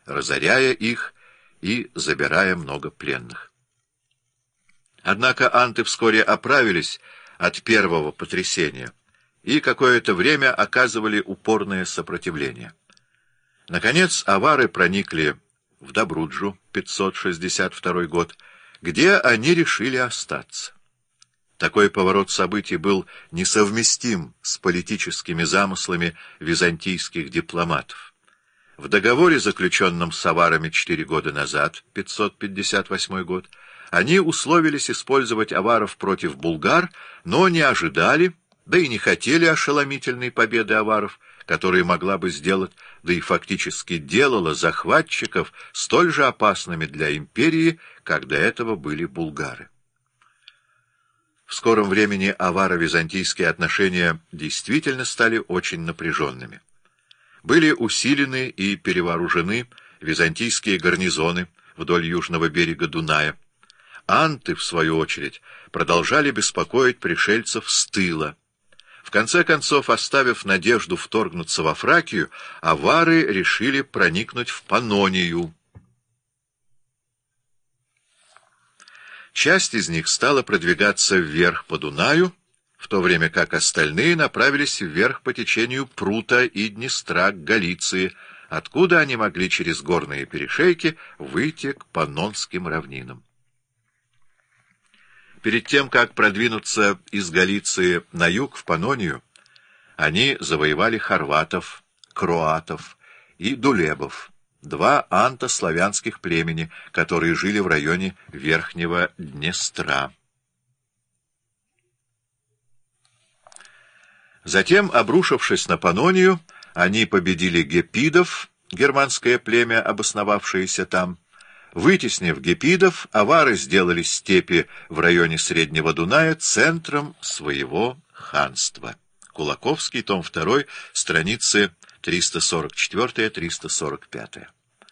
разоряя их и забирая много пленных. Однако анты вскоре оправились от первого потрясения и какое-то время оказывали упорное сопротивление. Наконец авары проникли в Добруджу, 562 год, где они решили остаться. Такой поворот событий был несовместим с политическими замыслами византийских дипломатов. В договоре, заключенном с аварами 4 года назад, 558 год, они условились использовать аваров против булгар, но не ожидали, да и не хотели ошеломительной победы аваров, которая могла бы сделать, да и фактически делала захватчиков столь же опасными для империи, как до этого были булгары. В скором времени аваро-византийские отношения действительно стали очень напряженными. Были усилены и перевооружены византийские гарнизоны вдоль южного берега Дуная. Анты, в свою очередь, продолжали беспокоить пришельцев с тыла. В конце концов, оставив надежду вторгнуться во Фракию, авары решили проникнуть в Паннонию. Часть из них стала продвигаться вверх по Дунаю, в то время как остальные направились вверх по течению Прута и Днестра к Галиции, откуда они могли через горные перешейки выйти к Паннонским равнинам. Перед тем, как продвинуться из Галиции на юг в Паннонию, они завоевали хорватов, кроатов и дулебов, два антославянских племени, которые жили в районе Верхнего Днестра. Затем, обрушившись на Паннонию, они победили гепидов, германское племя, обосновавшееся там. Вытеснив гепидов, авары сделали степи в районе Среднего Дуная центром своего ханства. Кулаковский, том 2, страницы 344-345.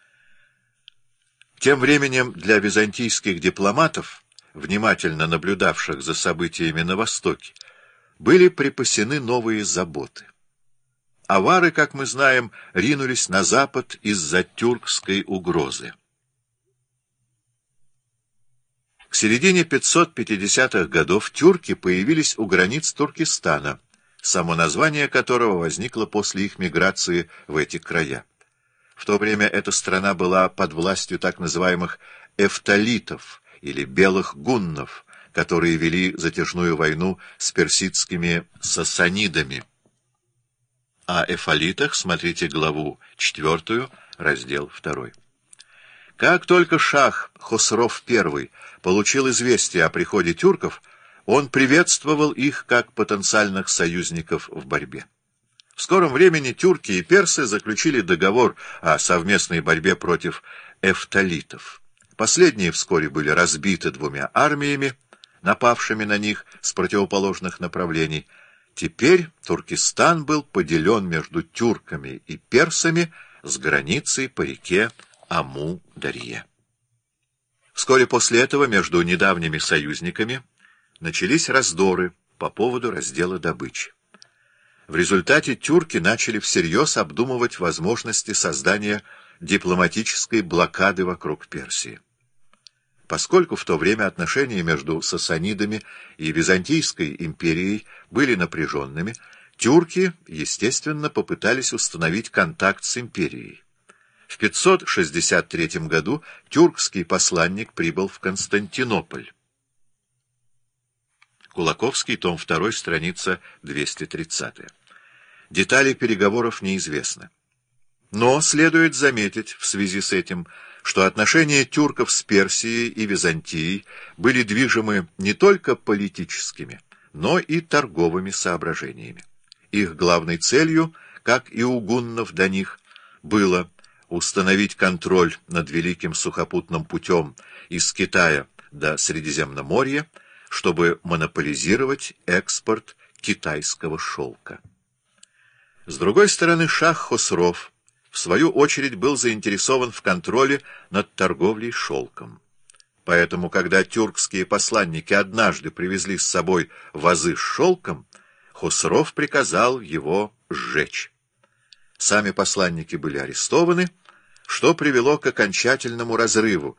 Тем временем для византийских дипломатов, внимательно наблюдавших за событиями на Востоке, были припасены новые заботы. Авары, как мы знаем, ринулись на запад из-за тюркской угрозы. К середине 550-х годов тюрки появились у границ Туркестана, само название которого возникло после их миграции в эти края. В то время эта страна была под властью так называемых эфталитов или белых гуннов, которые вели затяжную войну с персидскими сасанидами. О эфалитах смотрите главу 4, раздел 2. Как только шах Хосров I получил известие о приходе тюрков, он приветствовал их как потенциальных союзников в борьбе. В скором времени тюрки и персы заключили договор о совместной борьбе против эфталитов. Последние вскоре были разбиты двумя армиями, напавшими на них с противоположных направлений. Теперь Туркестан был поделен между тюрками и персами с границей по реке Аму-Дарье. Вскоре после этого между недавними союзниками начались раздоры по поводу раздела добычи. В результате тюрки начали всерьез обдумывать возможности создания дипломатической блокады вокруг Персии. Поскольку в то время отношения между сасанидами и Византийской империей были напряженными, тюрки, естественно, попытались установить контакт с империей. В 563 году тюркский посланник прибыл в Константинополь. Кулаковский, том 2, страница 230. Детали переговоров неизвестны. Но следует заметить в связи с этим, что отношения тюрков с Персией и Византией были движимы не только политическими, но и торговыми соображениями. Их главной целью, как и у гуннов до них, было установить контроль над Великим сухопутным путем из Китая до Средиземноморья, чтобы монополизировать экспорт китайского шелка. С другой стороны, шах Хосров, в свою очередь, был заинтересован в контроле над торговлей шелком. Поэтому, когда тюркские посланники однажды привезли с собой вазы с шелком, Хосров приказал его сжечь. Сами посланники были арестованы, что привело к окончательному разрыву